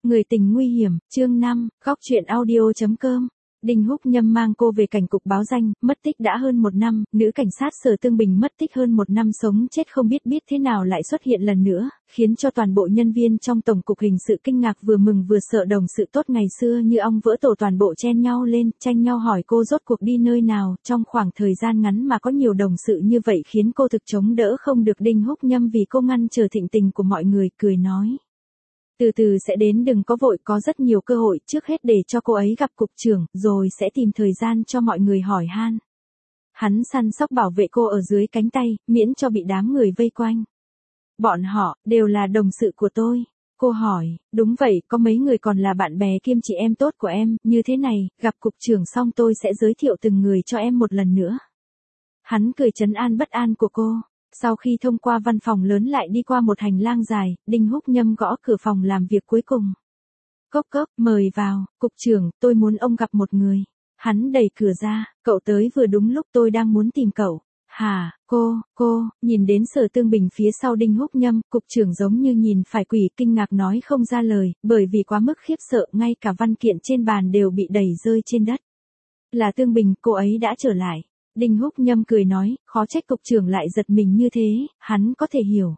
Người tình nguy hiểm, chương 5, góc truyện audio.com. Đinh Húc Nhâm mang cô về cảnh cục báo danh, mất tích đã hơn 1 năm, nữ cảnh sát Sở Tương Bình mất tích hơn 1 năm sống chết không biết thế nào lại xuất hiện lần nữa, khiến cho toàn bộ nhân viên trong Tổng cục Hình sự kinh ngạc vừa mừng vừa sợ. Đồng sự tốt ngày xưa như ong vỡ tổ toàn bộ chen nhau lên, tranh nhau hỏi cô rốt cuộc đi nơi nào. Trong khoảng thời gian ngắn mà có nhiều đồng sự như vậy khiến cô thực chống đỡ không được. Đinh Húc Nhâm vì cô ngăn trở thịnh tình của mọi người, cười nói. Từ từ sẽ đến, đừng có vội, có rất nhiều cơ hội, trước hết để cho cô ấy gặp cục trưởng, rồi sẽ tìm thời gian cho mọi người hỏi han. Hắn săn sóc bảo vệ cô ở dưới cánh tay, miễn cho bị đám người vây quanh. Bọn họ, đều là đồng sự của tôi. Cô hỏi, đúng vậy, có mấy người còn là bạn bè kiêm chị em tốt của em, như thế này, gặp cục trưởng xong tôi sẽ giới thiệu từng người cho em một lần nữa. Hắn cười trấn an bất an của cô. Sau khi thông qua văn phòng lớn lại đi qua một hành lang dài, Đinh Húc Nhâm gõ cửa phòng làm việc cuối cùng. Cốc cốc, mời vào, cục trưởng, tôi muốn ông gặp một người. Hắn đẩy cửa ra, cậu tới vừa đúng lúc, tôi đang muốn tìm cậu. Hả, cô, nhìn đến Sở Tương Bình phía sau Đinh Húc Nhâm, cục trưởng giống như nhìn phải quỷ, kinh ngạc nói không ra lời, bởi vì quá mức khiếp sợ, ngay cả văn kiện trên bàn đều bị đẩy rơi trên đất. Là Tương Bình, cô ấy đã trở lại. Đinh Húc Nhâm cười nói, khó trách cục trưởng lại giật mình như thế, hắn có thể hiểu.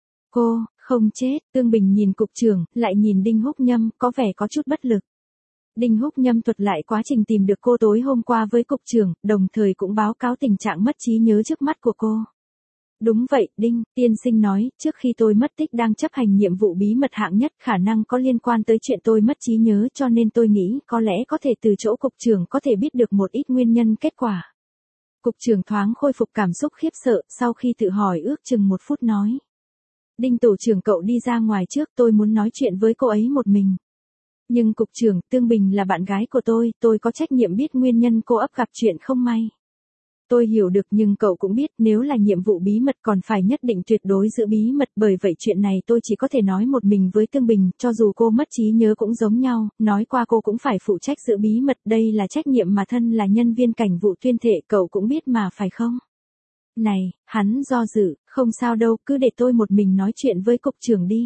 Cô, không chết. Tương Bình nhìn cục trưởng, lại nhìn Đinh Húc Nhâm, có vẻ có chút bất lực. Đinh Húc Nhâm thuật lại quá trình tìm được cô tối hôm qua với cục trưởng, đồng thời cũng báo cáo tình trạng mất trí nhớ trước mắt của cô. Đúng vậy, Đinh, tiên sinh nói, trước khi tôi mất tích đang chấp hành nhiệm vụ bí mật hạng nhất, khả năng có liên quan tới chuyện tôi mất trí nhớ, cho nên tôi nghĩ có lẽ có thể từ chỗ cục trưởng có thể biết được một ít nguyên nhân kết quả. Cục trưởng thoáng khôi phục cảm xúc khiếp sợ, sau khi tự hỏi ước chừng 1 phút nói. Đinh tổ trưởng, cậu đi ra ngoài trước, tôi muốn nói chuyện với cô ấy một mình. Nhưng cục trưởng, Tương Bình là bạn gái của tôi có trách nhiệm biết nguyên nhân cô ấp gặp chuyện không may. Tôi hiểu được, nhưng cậu cũng biết nếu là nhiệm vụ bí mật còn phải nhất định tuyệt đối giữ bí mật, bởi vậy chuyện này tôi chỉ có thể nói một mình với Tương Bình, cho dù cô mất trí nhớ cũng giống nhau, nói qua cô cũng phải phụ trách giữ bí mật, đây là trách nhiệm mà thân là nhân viên cảnh vụ tuyên thệ, cậu cũng biết mà phải không? Này, hắn do dự, không sao đâu, cứ để tôi một mình nói chuyện với cục trưởng đi.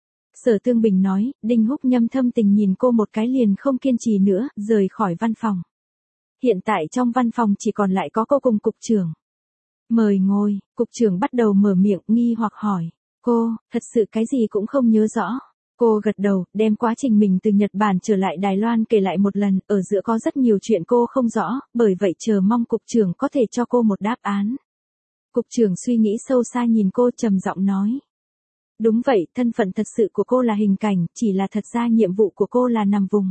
Sở Tương Bình nói. Đinh Húc Nhâm thâm tình nhìn cô một cái liền không kiên trì nữa, rời khỏi văn phòng. Hiện tại trong văn phòng chỉ còn lại có cô cùng cục trưởng. Mời ngồi, cục trưởng bắt đầu mở miệng nghi hoặc hỏi. Cô, thật sự cái gì cũng không nhớ rõ. Cô gật đầu, đem quá trình mình từ Nhật Bản trở lại Đài Loan kể lại một lần, ở giữa có rất nhiều chuyện cô không rõ, bởi vậy chờ mong cục trưởng có thể cho cô một đáp án. Cục trưởng suy nghĩ sâu xa nhìn cô trầm giọng nói. Đúng vậy, thân phận thật sự của cô là hình cảnh, chỉ là thật ra nhiệm vụ của cô là nằm vùng.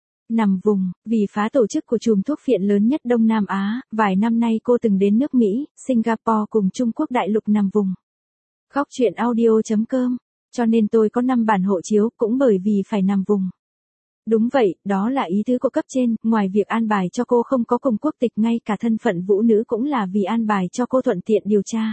Nằm vùng, vì phá tổ chức của chùm thuốc phiện lớn nhất Đông Nam Á, vài năm nay cô từng đến nước Mỹ, Singapore cùng Trung Quốc đại lục nằm vùng. Góc truyện audio.com, cho nên tôi có 5 bản hộ chiếu, cũng bởi vì phải nằm vùng. Đúng vậy, đó là ý tứ của cấp trên, ngoài việc an bài cho cô không có cùng quốc tịch, ngay cả thân phận vũ nữ cũng là vì an bài cho cô thuận tiện điều tra.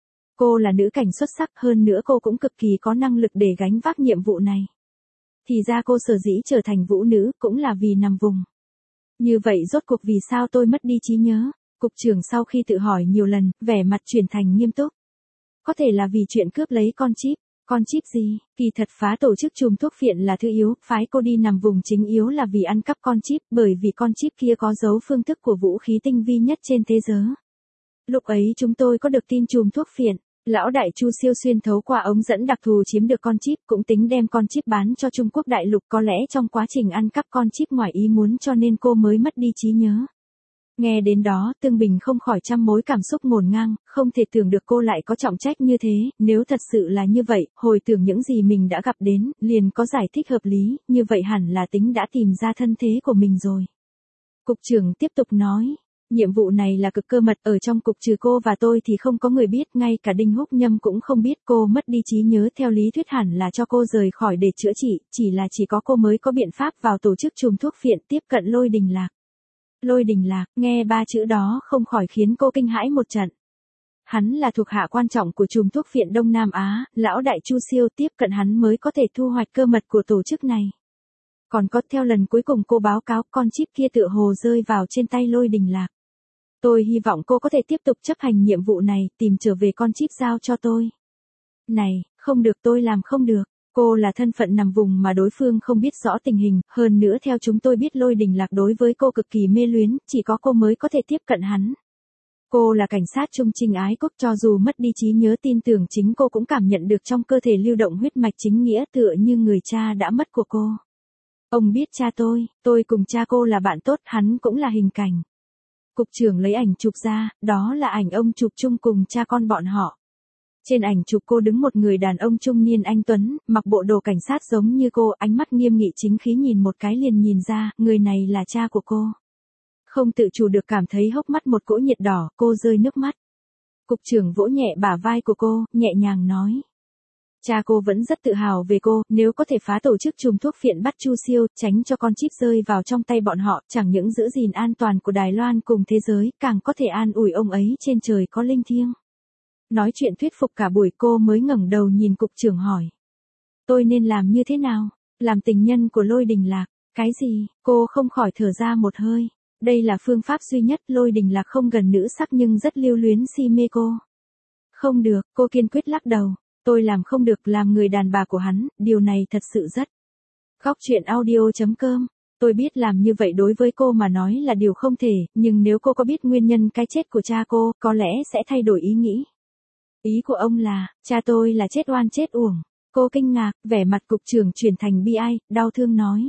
Cô là nữ cảnh xuất sắc, hơn nữa cô cũng cực kỳ có năng lực để gánh vác nhiệm vụ này. Thì ra cô sở dĩ trở thành vũ nữ, cũng là vì nằm vùng. Như vậy rốt cuộc vì sao tôi mất đi trí nhớ? Cục trưởng sau khi tự hỏi nhiều lần, vẻ mặt chuyển thành nghiêm túc. Có thể là vì chuyện cướp lấy con chip. Con chip gì? Kỳ thật phá tổ chức chùm thuốc phiện là thứ yếu, phái cô đi nằm vùng chính yếu là vì ăn cắp con chip, bởi vì con chip kia có dấu phương thức của vũ khí tinh vi nhất trên thế giới. Lúc ấy chúng tôi có được tin chùm thuốc phiện. Lão đại Chu Siêu xuyên thấu qua ống dẫn đặc thù chiếm được con chip, cũng tính đem con chip bán cho Trung Quốc đại lục, có lẽ trong quá trình ăn cắp con chip ngoài ý muốn cho nên cô mới mất đi trí nhớ. Nghe đến đó, Tương Bình không khỏi trăm mối cảm xúc ngổn ngang, không thể tưởng được cô lại có trọng trách như thế, nếu thật sự là như vậy, hồi tưởng những gì mình đã gặp đến, liền có giải thích hợp lý, như vậy hẳn là tính đã tìm ra thân thế của mình rồi. Cục trưởng tiếp tục nói. Nhiệm vụ này là cực cơ mật, ở trong cục trừ cô và tôi thì không có người biết, ngay cả Đinh Húc Nhâm cũng không biết. Cô mất đi trí nhớ theo lý thuyết hẳn là cho cô rời khỏi để chữa trị, chỉ là chỉ có cô mới có biện pháp vào tổ chức chùm thuốc phiện, tiếp cận Lôi Đình Lạc. Lôi Đình Lạc, nghe 3 chữ đó không khỏi khiến cô kinh hãi một trận. Hắn là thuộc hạ quan trọng của chùm thuốc phiện Đông Nam Á, lão đại Chu Siêu, tiếp cận hắn mới có thể thu hoạch cơ mật của tổ chức này. Còn có, theo lần cuối cùng cô báo cáo, con chip kia tựa hồ rơi vào trên tay Lôi Đình Lạc. Tôi hy vọng cô có thể tiếp tục chấp hành nhiệm vụ này, tìm trở về con chip giao cho tôi. Này, không được, tôi làm không được. Cô là thân phận nằm vùng mà đối phương không biết rõ tình hình, hơn nữa theo chúng tôi biết Lôi Đình Lạc đối với cô cực kỳ mê luyến, chỉ có cô mới có thể tiếp cận hắn. Cô là cảnh sát trung trinh ái quốc, cho dù mất đi trí nhớ tin tưởng chính cô cũng cảm nhận được trong cơ thể lưu động huyết mạch chính nghĩa tựa như người cha đã mất của cô. Ông biết cha tôi cùng cha cô là bạn tốt, hắn cũng là Hình Cảnh. Cục trưởng lấy ảnh chụp ra, đó là ảnh ông chụp chung cùng cha con bọn họ. Trên ảnh chụp cô đứng một người đàn ông trung niên anh tuấn, mặc bộ đồ cảnh sát giống như cô, ánh mắt nghiêm nghị chính khí, nhìn một cái liền nhìn ra, người này là cha của cô. Không tự chủ được cảm thấy hốc mắt một cỗ nhiệt đỏ, cô rơi nước mắt. Cục trưởng vỗ nhẹ bả vai của cô, nhẹ nhàng nói. Cha cô vẫn rất tự hào về cô, nếu có thể phá tổ chức trùm thuốc phiện bắt Chu Siêu, tránh cho con chip rơi vào trong tay bọn họ, chẳng những giữ gìn an toàn của Đài Loan cùng thế giới, càng có thể an ủi ông ấy trên trời có linh thiêng. Nói chuyện thuyết phục cả buổi cô mới ngẩng đầu nhìn cục trưởng hỏi. Tôi nên làm như thế nào? Làm tình nhân của Lôi Đình Lạc? Cái gì? Cô không khỏi thở ra một hơi. Đây là phương pháp duy nhất, Lôi Đình Lạc không gần nữ sắc nhưng rất lưu luyến si mê cô. Không được, cô kiên quyết lắc đầu. Tôi làm không được, làm người đàn bà của hắn, điều này thật sự rất. Góc truyện audio.com. Tôi biết làm như vậy đối với cô mà nói là điều không thể, nhưng nếu cô có biết nguyên nhân cái chết của cha cô, có lẽ sẽ thay đổi ý nghĩ. Ý của ông là, cha tôi là chết oan chết uổng. Cô kinh ngạc, vẻ mặt cục trưởng chuyển thành bi ai, đau thương nói.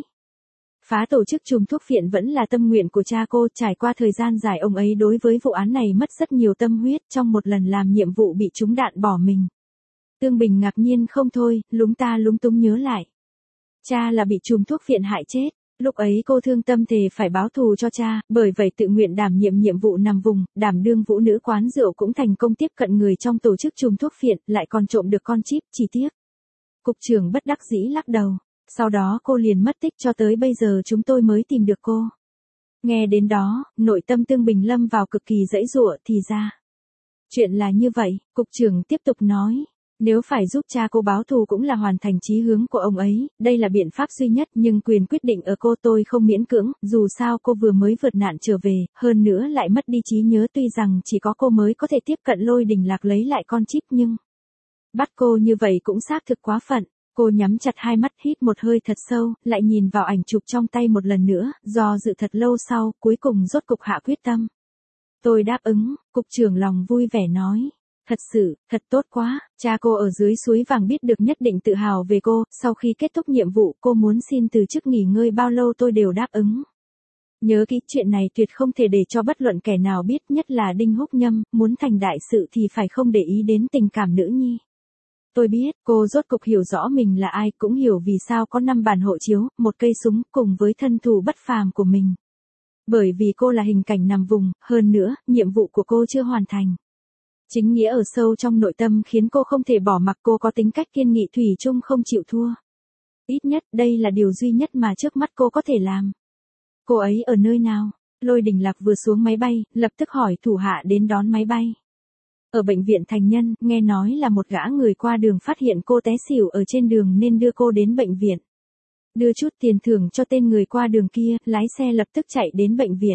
Phá tổ chức trùm thuốc phiện vẫn là tâm nguyện của cha cô, trải qua thời gian dài ông ấy đối với vụ án này mất rất nhiều tâm huyết, trong một lần làm nhiệm vụ bị trúng đạn bỏ mình. Tương Bình ngạc nhiên không thôi, lúng túng nhớ lại. Cha là bị trùm thuốc phiện hại chết. Lúc ấy cô thương tâm thề phải báo thù cho cha, bởi vậy tự nguyện đảm nhiệm vụ nằm vùng, đảm đương vũ nữ quán rượu, cũng thành công tiếp cận người trong tổ chức trùm thuốc phiện, lại còn trộm được con chip, chỉ tiếc. Cục trưởng bất đắc dĩ lắc đầu. Sau đó cô liền mất tích, cho tới bây giờ chúng tôi mới tìm được cô. Nghe đến đó, nội tâm Tương Bình lâm vào cực kỳ dãy giụa, thì ra. Chuyện là như vậy, cục trưởng tiếp tục nói. Nếu phải giúp cha cô báo thù cũng là hoàn thành chí hướng của ông ấy, đây là biện pháp duy nhất, nhưng quyền quyết định ở cô, tôi không miễn cưỡng, dù sao cô vừa mới vượt nạn trở về, hơn nữa lại mất đi trí nhớ, tuy rằng chỉ có cô mới có thể tiếp cận Lôi Đình Lạc lấy lại con chip nhưng bắt cô như vậy cũng xác thực quá phận. Cô nhắm chặt hai mắt, hít một hơi thật sâu, lại nhìn vào ảnh chụp trong tay một lần nữa, do dự thật lâu sau, cuối cùng rốt cục hạ quyết tâm. Tôi đáp ứng, cục trưởng lòng vui vẻ nói. Thật sự, thật tốt quá, cha cô ở dưới suối vàng biết được nhất định tự hào về cô, sau khi kết thúc nhiệm vụ cô muốn xin từ chức nghỉ ngơi bao lâu tôi đều đáp ứng. Nhớ kỹ, chuyện này tuyệt không thể để cho bất luận kẻ nào biết, nhất là Đinh Húc Nhâm, muốn thành đại sự thì phải không để ý đến tình cảm nữ nhi. Tôi biết, cô rốt cục hiểu rõ mình là ai, cũng hiểu vì sao có 5 bản hộ chiếu, một cây súng, cùng với thân thủ bất phàm của mình. Bởi vì cô là Hình Cảnh nằm vùng, hơn nữa, nhiệm vụ của cô chưa hoàn thành. Chính nghĩa ở sâu trong nội tâm khiến cô không thể bỏ mặc, cô có tính cách kiên nghị thủy chung không chịu thua. Ít nhất, đây là điều duy nhất mà trước mắt cô có thể làm. Cô ấy ở nơi nào? Lôi Đình Lạc vừa xuống máy bay, lập tức hỏi thủ hạ đến đón máy bay. Ở bệnh viện Thành Nhân, nghe nói là một gã người qua đường phát hiện cô té xỉu ở trên đường nên đưa cô đến bệnh viện. Đưa chút tiền thưởng cho tên người qua đường kia, lái xe lập tức chạy đến bệnh viện.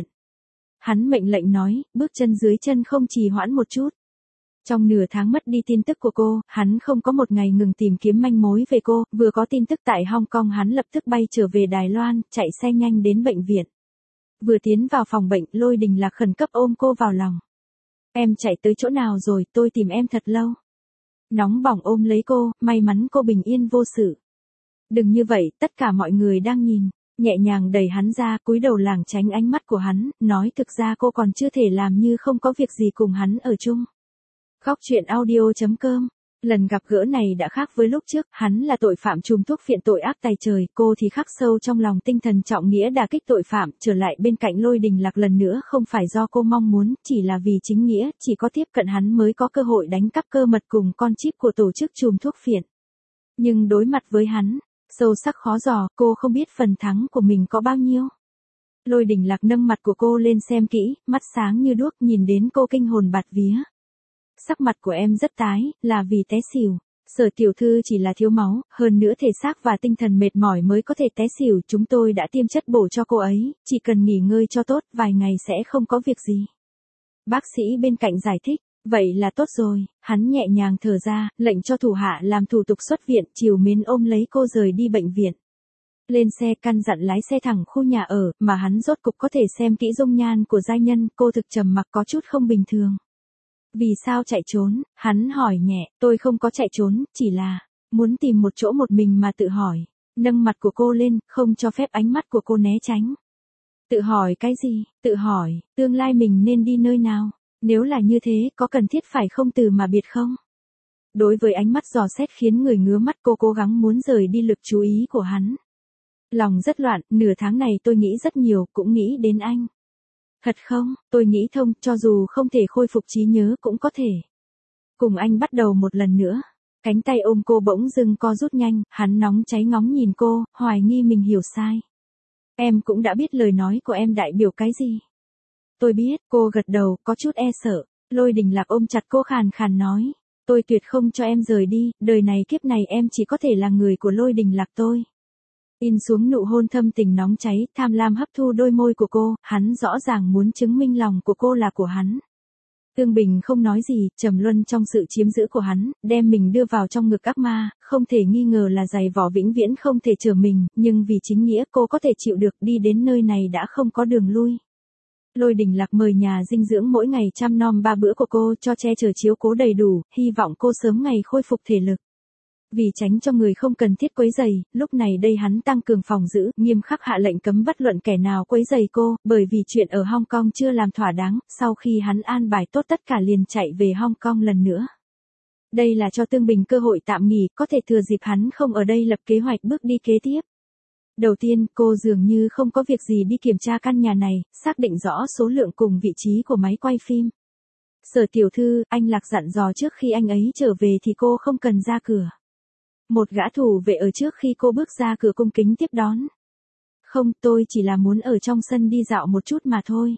Hắn mệnh lệnh nói, bước chân dưới chân không trì hoãn một chút. Trong nửa tháng mất đi tin tức của cô, hắn không có một ngày ngừng tìm kiếm manh mối về cô, vừa có tin tức tại Hong Kong hắn lập tức bay trở về Đài Loan, chạy xe nhanh đến bệnh viện. Vừa tiến vào phòng bệnh, Lôi Đình Lạc khẩn cấp ôm cô vào lòng. Em chạy tới chỗ nào rồi, tôi tìm em thật lâu. Nóng bỏng ôm lấy cô, may mắn cô bình yên vô sự. Đừng như vậy, tất cả mọi người đang nhìn. Nhẹ nhàng đẩy hắn ra, cúi đầu lảng tránh ánh mắt của hắn, nói thực ra cô còn chưa thể làm như không có việc gì cùng hắn ở chung. Góc truyện audio.com. Lần gặp gỡ này đã khác với lúc trước, hắn là tội phạm trùm thuốc phiện tội ác tày trời, cô thì khắc sâu trong lòng tinh thần trọng nghĩa đả kích tội phạm, trở lại bên cạnh Lôi Đình Lạc lần nữa không phải do cô mong muốn, chỉ là vì chính nghĩa, chỉ có tiếp cận hắn mới có cơ hội đánh cắp cơ mật cùng con chip của tổ chức trùm thuốc phiện. Nhưng đối mặt với hắn, sâu sắc khó dò, cô không biết phần thắng của mình có bao nhiêu. Lôi Đình Lạc nâng mặt của cô lên xem kỹ, mắt sáng như đuốc, nhìn đến cô kinh hồn bạt vía. Sắc mặt của em rất tái, là vì té xỉu. Sở tiểu thư chỉ là thiếu máu, hơn nữa thể xác và tinh thần mệt mỏi mới có thể té xỉu. Chúng tôi đã tiêm chất bổ cho cô ấy, chỉ cần nghỉ ngơi cho tốt, vài ngày sẽ không có việc gì. Bác sĩ bên cạnh giải thích, Vậy là tốt rồi, hắn nhẹ nhàng thở ra, lệnh cho thủ hạ làm thủ tục xuất viện, trìu mến ôm lấy cô rời đi bệnh viện. Lên xe căn dặn lái xe thẳng khu nhà ở, mà hắn rốt cục có thể xem kỹ dung nhan của giai nhân, cô thực trầm mặc có chút không bình thường. Vì sao chạy trốn, hắn hỏi nhẹ, tôi không có chạy trốn, chỉ là, muốn tìm một chỗ một mình mà tự hỏi. Nâng mặt của cô lên, không cho phép ánh mắt của cô né tránh. Tự hỏi cái gì, tự hỏi, tương lai mình nên đi nơi nào, nếu là như thế, có cần thiết phải không từ mà biệt không? Đối với ánh mắt dò xét khiến người ngứa mắt, cô cố gắng muốn rời đi lực chú ý của hắn. Lòng rất loạn, nửa tháng này tôi nghĩ rất nhiều, cũng nghĩ đến anh. Thật không, tôi nghĩ thông, cho dù không thể khôi phục trí nhớ cũng có thể cùng anh bắt đầu một lần nữa. Cánh tay ôm cô bỗng dưng co rút nhanh, hắn nóng cháy ngóng nhìn cô, hoài nghi mình hiểu sai. Em cũng đã biết lời nói của em đại biểu cái gì. Tôi biết, cô gật đầu, có chút e sợ. Lôi Đình Lạc ôm chặt cô khàn khàn nói. Tôi tuyệt không cho em rời đi, đời này kiếp này em chỉ có thể là người của Lôi Đình Lạc tôi. In xuống nụ hôn thâm tình nóng cháy, tham lam hấp thu đôi môi của cô, hắn rõ ràng muốn chứng minh lòng của cô là của hắn. Tương Bình không nói gì, trầm luân trong sự chiếm giữ của hắn, đem mình đưa vào trong ngực ác ma, không thể nghi ngờ là giày vỏ vĩnh viễn không thể chở mình, nhưng vì chính nghĩa cô có thể chịu được, đi đến nơi này đã không có đường lui. Lôi Đình Lạc mời nhà dinh dưỡng mỗi ngày chăm nom 3 bữa của cô, cho che chở chiếu cố đầy đủ, hy vọng cô sớm ngày khôi phục thể lực. Vì tránh cho người không cần thiết quấy rầy, lúc này đây hắn tăng cường phòng giữ, nghiêm khắc hạ lệnh cấm bất luận kẻ nào quấy rầy cô, bởi vì chuyện ở Hong Kong chưa làm thỏa đáng, sau khi hắn an bài tốt tất cả liền chạy về Hong Kong lần nữa. Đây là cho Tương Bình cơ hội tạm nghỉ, có thể thừa dịp hắn không ở đây lập kế hoạch bước đi kế tiếp. Đầu tiên, cô dường như không có việc gì đi kiểm tra căn nhà này, xác định rõ số lượng cùng vị trí của máy quay phim. Sở tiểu thư, anh Lạc dặn dò trước khi anh ấy trở về thì cô không cần ra cửa. Một gã thủ vệ ở trước khi cô bước ra cửa cung kính tiếp đón. Không, tôi chỉ là muốn ở trong sân đi dạo một chút mà thôi.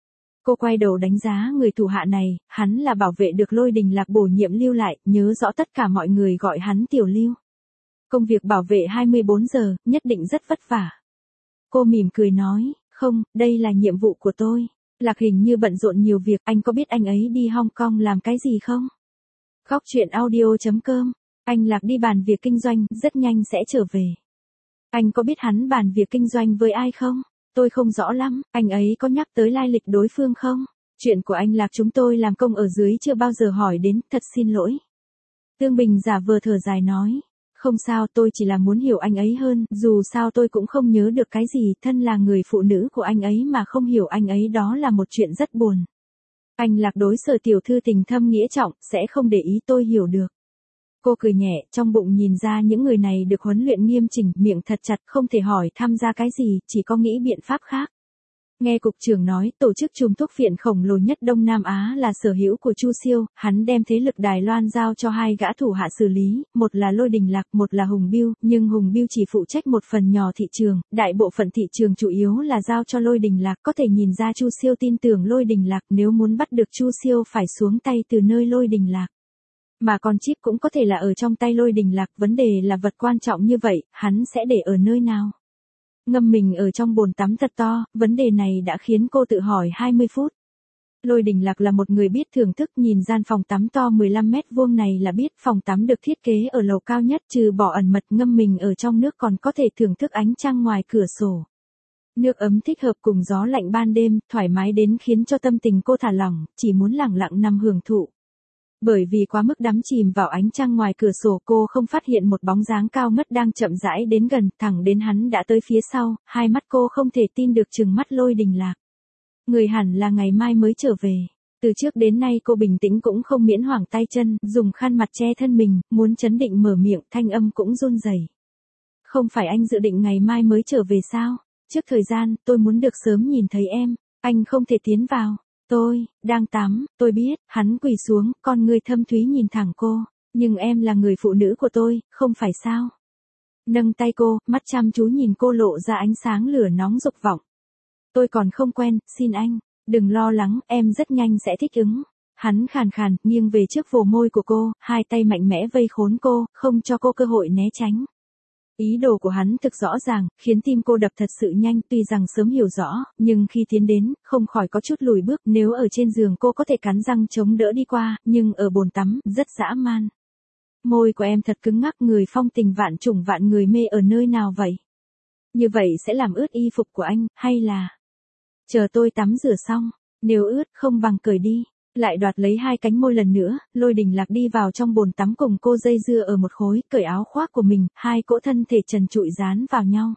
Cô quay đầu đánh giá người thủ hạ này, hắn là bảo vệ được Lôi Đình Lạc bổ nhiệm lưu lại, nhớ rõ tất cả mọi người gọi hắn Tiểu Lưu. Công việc bảo vệ 24 giờ, nhất định rất vất vả. Cô mỉm cười nói, không, đây là nhiệm vụ của tôi. Lạc hình như bận rộn nhiều việc, anh có biết anh ấy đi Hong Kong làm cái gì không? Góc chuyện audio.com. Anh Lạc đi bàn việc kinh doanh, rất nhanh sẽ trở về. Anh có biết hắn bàn việc kinh doanh với ai không? Tôi không rõ lắm, anh ấy có nhắc tới lai lịch đối phương không? Chuyện của anh Lạc chúng tôi làm công ở dưới chưa bao giờ hỏi đến, thật xin lỗi. Tương Bình giả vờ thở dài nói. Không sao, tôi chỉ là muốn hiểu anh ấy hơn, dù sao tôi cũng không nhớ được cái gì, thân là người phụ nữ của anh ấy mà không hiểu anh ấy đó là một chuyện rất buồn. Anh Lạc đối Sở tiểu thư tình thâm nghĩa trọng, sẽ không để ý tôi hiểu được. Cô cười nhẹ, trong bụng nhìn ra những người này được huấn luyện nghiêm chỉnh, miệng thật chặt, không thể hỏi tham gia cái gì, chỉ có nghĩ biện pháp khác. Nghe cục trưởng nói, tổ chức chùm thuốc phiện khổng lồ nhất Đông Nam Á là sở hữu của Chu Siêu, hắn đem thế lực Đài Loan giao cho 2 gã thủ hạ xử lý, một là Lôi Đình Lạc, một là Hùng Biêu, nhưng Hùng Biêu chỉ phụ trách một phần nhỏ thị trường, đại bộ phận thị trường chủ yếu là giao cho Lôi Đình Lạc, có thể nhìn ra Chu Siêu tin tưởng Lôi Đình Lạc, nếu muốn bắt được Chu Siêu phải xuống tay từ nơi Lôi Đình Lạc. Mà con chip cũng có thể là ở trong tay Lôi Đình Lạc, vấn đề là vật quan trọng như vậy, hắn sẽ để ở nơi nào? Ngâm mình ở trong bồn tắm thật to, vấn đề này đã khiến cô tự hỏi 20 phút. Lôi Đình Lạc là một người biết thưởng thức, nhìn gian phòng tắm to 15 mét vuông này là biết phòng tắm được thiết kế ở lầu cao nhất, trừ bỏ ẩn mật ngâm mình ở trong nước còn có thể thưởng thức ánh trăng ngoài cửa sổ. Nước ấm thích hợp cùng gió lạnh ban đêm, thoải mái đến khiến cho tâm tình cô thả lỏng, chỉ muốn lẳng lặng nằm hưởng thụ. Bởi vì quá mức đắm chìm vào ánh trăng ngoài cửa sổ, cô không phát hiện một bóng dáng cao ngất đang chậm rãi đến gần, thẳng đến hắn đã tới phía sau, hai mắt cô không thể tin được trừng mắt Lôi Đình Lạc. Người hẳn là ngày mai mới trở về. Từ trước đến nay cô bình tĩnh cũng không miễn hoảng tay chân, dùng khăn mặt che thân mình, muốn trấn định mở miệng, thanh âm cũng run rẩy. Không phải anh dự định ngày mai mới trở về sao? Trước thời gian, tôi muốn được sớm nhìn thấy em, anh không thể tiến vào. Tôi, đang tắm, tôi biết, hắn quỳ xuống, con người thâm thúy nhìn thẳng cô, nhưng em là người phụ nữ của tôi, không phải sao? Nâng tay cô, mắt chăm chú nhìn cô lộ ra ánh sáng lửa nóng dục vọng. Tôi còn không quen, xin anh, đừng lo lắng, em rất nhanh sẽ thích ứng. Hắn khàn khàn, nghiêng về trước vồ môi của cô, hai tay mạnh mẽ vây khốn cô, không cho cô cơ hội né tránh. Ý đồ của hắn thực rõ ràng, khiến tim cô đập thật sự nhanh, tuy rằng sớm hiểu rõ, nhưng khi tiến đến, không khỏi có chút lùi bước, nếu ở trên giường cô có thể cắn răng chống đỡ đi qua, nhưng ở bồn tắm, rất dã man. Môi của em thật cứng ngắc, người phong tình vạn trùng vạn người mê ở nơi nào vậy? Như vậy sẽ làm ướt y phục của anh, hay là... Chờ tôi tắm rửa xong, nếu ướt không bằng cởi đi. Lại đoạt lấy hai cánh môi lần nữa, Lôi Đình Lạc đi vào trong bồn tắm cùng cô dây dưa ở một khối, cởi áo khoác của mình, hai cỗ thân thể trần trụi dán vào nhau.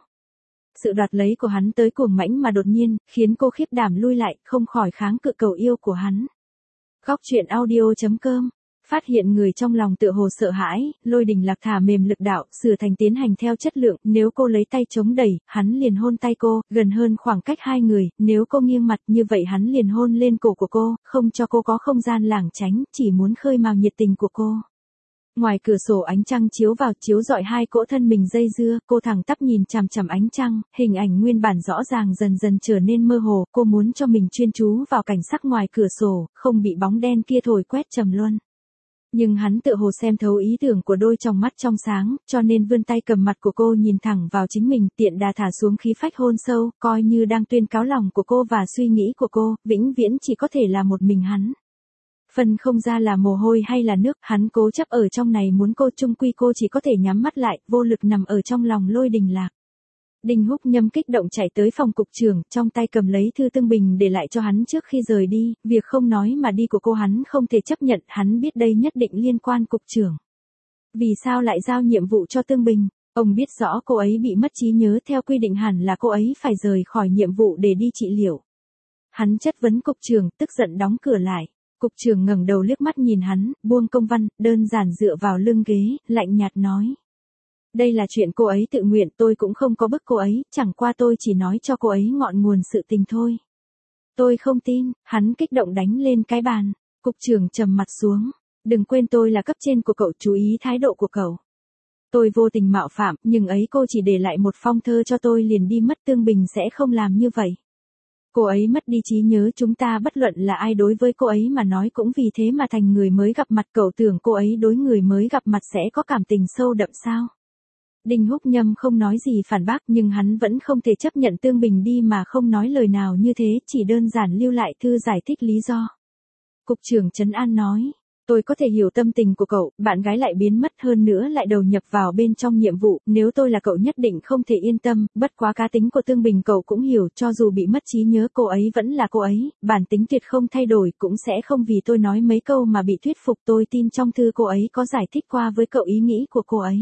Sự đoạt lấy của hắn tới cuồng mãnh mà đột nhiên, khiến cô khiếp đảm lui lại, không khỏi kháng cự cầu yêu của hắn. Góc truyện audio.com. Phát hiện người trong lòng tựa hồ sợ hãi, Lôi Đình Lạc thả mềm lực đạo, sửa thành tiến hành theo chất lượng, nếu cô lấy tay chống đẩy, hắn liền hôn tay cô, gần hơn khoảng cách hai người, nếu cô nghiêng mặt như vậy hắn liền hôn lên cổ của cô, không cho cô có không gian lảng tránh, chỉ muốn khơi mào nhiệt tình của cô. Ngoài cửa sổ ánh trăng chiếu vào, chiếu rọi hai cỗ thân mình dây dưa, cô thẳng tắp nhìn chằm chằm ánh trăng, hình ảnh nguyên bản rõ ràng dần dần trở nên mơ hồ, cô muốn cho mình chuyên chú vào cảnh sắc ngoài cửa sổ, không bị bóng đen kia thổi quét trầm luân. Nhưng hắn tự hồ xem thấu ý tưởng của đôi tròng mắt trong sáng, cho nên vươn tay cầm mặt của cô nhìn thẳng vào chính mình, tiện đà thả xuống khí phách hôn sâu, coi như đang tuyên cáo lòng của cô và suy nghĩ của cô, vĩnh viễn chỉ có thể là một mình hắn. Phân không ra là mồ hôi hay là nước, hắn cố chấp ở trong này muốn cô, chung quy cô chỉ có thể nhắm mắt lại, vô lực nằm ở trong lòng Lôi Đình Lạc. Đinh Húc Nhâm kích động chạy tới phòng cục trưởng, trong tay cầm lấy thư Tương Bình để lại cho hắn trước khi rời đi, việc không nói mà đi của cô hắn không thể chấp nhận, hắn biết đây nhất định liên quan cục trưởng. Vì sao lại giao nhiệm vụ cho Tương Bình? Ông biết rõ cô ấy bị mất trí nhớ, theo quy định hẳn là cô ấy phải rời khỏi nhiệm vụ để đi trị liệu. Hắn chất vấn cục trưởng, tức giận đóng cửa lại. Cục trưởng ngẩng đầu liếc mắt nhìn hắn, buông công văn, đơn giản dựa vào lưng ghế, lạnh nhạt nói. Đây là chuyện cô ấy tự nguyện, tôi cũng không có bức cô ấy, chẳng qua tôi chỉ nói cho cô ấy ngọn nguồn sự tình thôi. Tôi không tin, hắn kích động đánh lên cái bàn. Cục trưởng trầm mặt xuống. Đừng quên tôi là cấp trên của cậu, chú ý thái độ của cậu. Tôi vô tình mạo phạm, nhưng ấy cô chỉ để lại một phong thơ cho tôi liền đi mất, Tương Bình sẽ không làm như vậy. Cô ấy mất đi trí nhớ, chúng ta bất luận là ai đối với cô ấy mà nói cũng vì thế mà thành người mới gặp mặt, cậu tưởng cô ấy đối người mới gặp mặt sẽ có cảm tình sâu đậm sao? Đinh Húc Nhâm không nói gì phản bác, nhưng hắn vẫn không thể chấp nhận Tương Bình đi mà không nói lời nào như thế, chỉ đơn giản lưu lại thư giải thích lý do. Cục trưởng trấn an nói, tôi có thể hiểu tâm tình của cậu, bạn gái lại biến mất, hơn nữa lại đầu nhập vào bên trong nhiệm vụ, nếu tôi là cậu nhất định không thể yên tâm, bất quá cá tính của Tương Bình cậu cũng hiểu, cho dù bị mất trí nhớ cô ấy vẫn là cô ấy, bản tính tuyệt không thay đổi, cũng sẽ không vì tôi nói mấy câu mà bị thuyết phục, tôi tin trong thư cô ấy có giải thích qua với cậu ý nghĩ của cô ấy.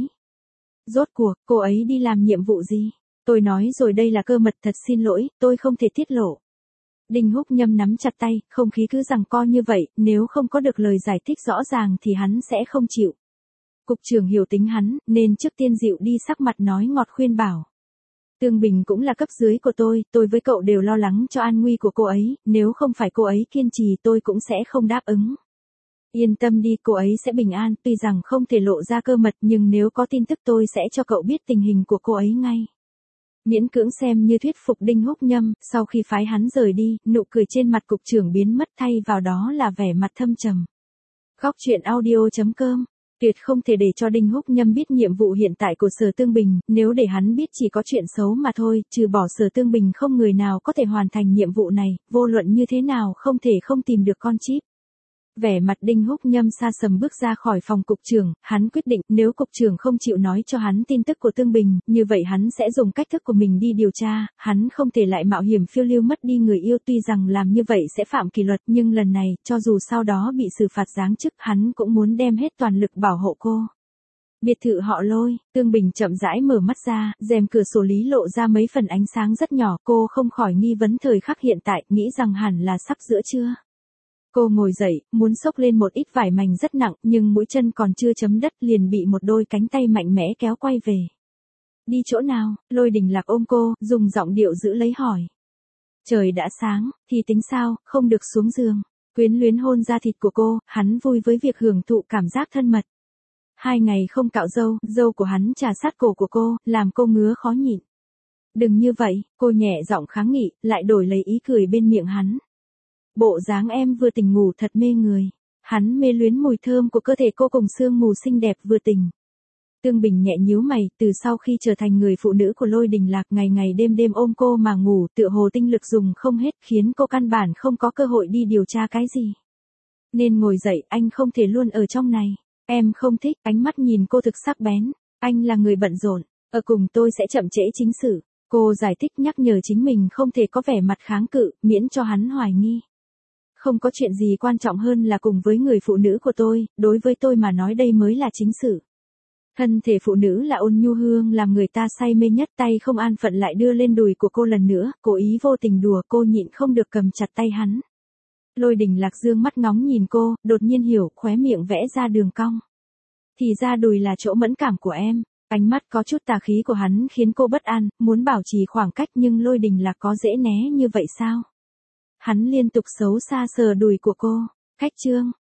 Rốt cuộc, cô ấy đi làm nhiệm vụ gì? Tôi nói rồi, đây là cơ mật, thật xin lỗi, tôi không thể tiết lộ. Đinh Húc Nhâm nắm chặt tay, không khí cứ giằng co như vậy, nếu không có được lời giải thích rõ ràng thì hắn sẽ không chịu. Cục trưởng hiểu tính hắn, nên trước tiên dịu đi sắc mặt, nói ngọt khuyên bảo. Tương Bình cũng là cấp dưới của tôi với cậu đều lo lắng cho an nguy của cô ấy, nếu không phải cô ấy kiên trì tôi cũng sẽ không đáp ứng. Yên tâm đi, cô ấy sẽ bình an, tuy rằng không thể lộ ra cơ mật nhưng nếu có tin tức tôi sẽ cho cậu biết tình hình của cô ấy ngay. Miễn cưỡng xem như thuyết phục Đinh Húc Nhâm, sau khi phái hắn rời đi, nụ cười trên mặt cục trưởng biến mất, thay vào đó là vẻ mặt thâm trầm. Góc truyện audio.com. Tuyệt không thể để cho Đinh Húc Nhâm biết nhiệm vụ hiện tại của Sở Tương Bình, nếu để hắn biết chỉ có chuyện xấu mà thôi, trừ bỏ Sở Tương Bình không người nào có thể hoàn thành nhiệm vụ này, vô luận như thế nào không thể không tìm được con chip. Vẻ mặt Đinh Húc Nhâm xa sầm bước ra khỏi phòng cục trưởng, hắn quyết định nếu cục trưởng không chịu nói cho hắn tin tức của Tương Bình, như vậy hắn sẽ dùng cách thức của mình đi điều tra, hắn không thể lại mạo hiểm phiêu lưu mất đi người yêu, tuy rằng làm như vậy sẽ phạm kỷ luật, nhưng lần này, cho dù sau đó bị xử phạt giáng chức, hắn cũng muốn đem hết toàn lực bảo hộ cô. Biệt thự họ Lôi, Tương Bình chậm rãi mở mắt ra, rèm cửa sổ lý lộ ra mấy phần ánh sáng rất nhỏ, cô không khỏi nghi vấn thời khắc hiện tại, nghĩ rằng hẳn là sắp giữa trưa. Cô ngồi dậy, muốn xốc lên một ít vải mảnh rất nặng, nhưng mũi chân còn chưa chấm đất liền bị một đôi cánh tay mạnh mẽ kéo quay về. Đi chỗ nào? Lôi Đình Lạc ôm cô, dùng giọng điệu giữ lấy hỏi. Trời đã sáng, thì tính sao, không được xuống giường. Quyến luyến hôn da thịt của cô, hắn vui với việc hưởng thụ cảm giác thân mật. 2 ngày không cạo râu, râu của hắn chà sát cổ của cô, làm cô ngứa khó nhịn. Đừng như vậy, cô nhẹ giọng kháng nghị, lại đổi lấy ý cười bên miệng hắn. Bộ dáng em vừa tỉnh ngủ thật mê người. Hắn mê luyến mùi thơm của cơ thể cô cùng sương mù xinh đẹp vừa tỉnh. Tương Bình nhẹ nhíu mày, từ sau khi trở thành người phụ nữ của Lôi Đình Lạc, ngày ngày đêm đêm ôm cô mà ngủ, tựa hồ tinh lực dùng không hết, khiến cô căn bản không có cơ hội đi điều tra cái gì. Nên ngồi dậy, anh không thể luôn ở trong này. Em không thích, ánh mắt nhìn cô thực sắc bén. Anh là người bận rộn, ở cùng tôi sẽ chậm trễ chính sự. Cô giải thích nhắc nhở chính mình không thể có vẻ mặt kháng cự, miễn cho hắn hoài nghi. Không có chuyện gì quan trọng hơn là cùng với người phụ nữ của tôi, đối với tôi mà nói đây mới là chính sự. Thân thể phụ nữ là ôn nhu hương làm người ta say mê nhất, tay không an phận lại đưa lên đùi của cô lần nữa, cố ý vô tình đùa, cô nhịn không được cầm chặt tay hắn. Lôi Đình Lạc dương mắt ngóng nhìn cô, đột nhiên hiểu, khóe miệng vẽ ra đường cong. Thì ra đùi là chỗ mẫn cảm của em. Ánh mắt có chút tà khí của hắn khiến cô bất an, muốn bảo trì khoảng cách nhưng Lôi Đình Lạc có dễ né như vậy sao? Hắn liên tục xấu xa sờ đùi của cô. Khách trương,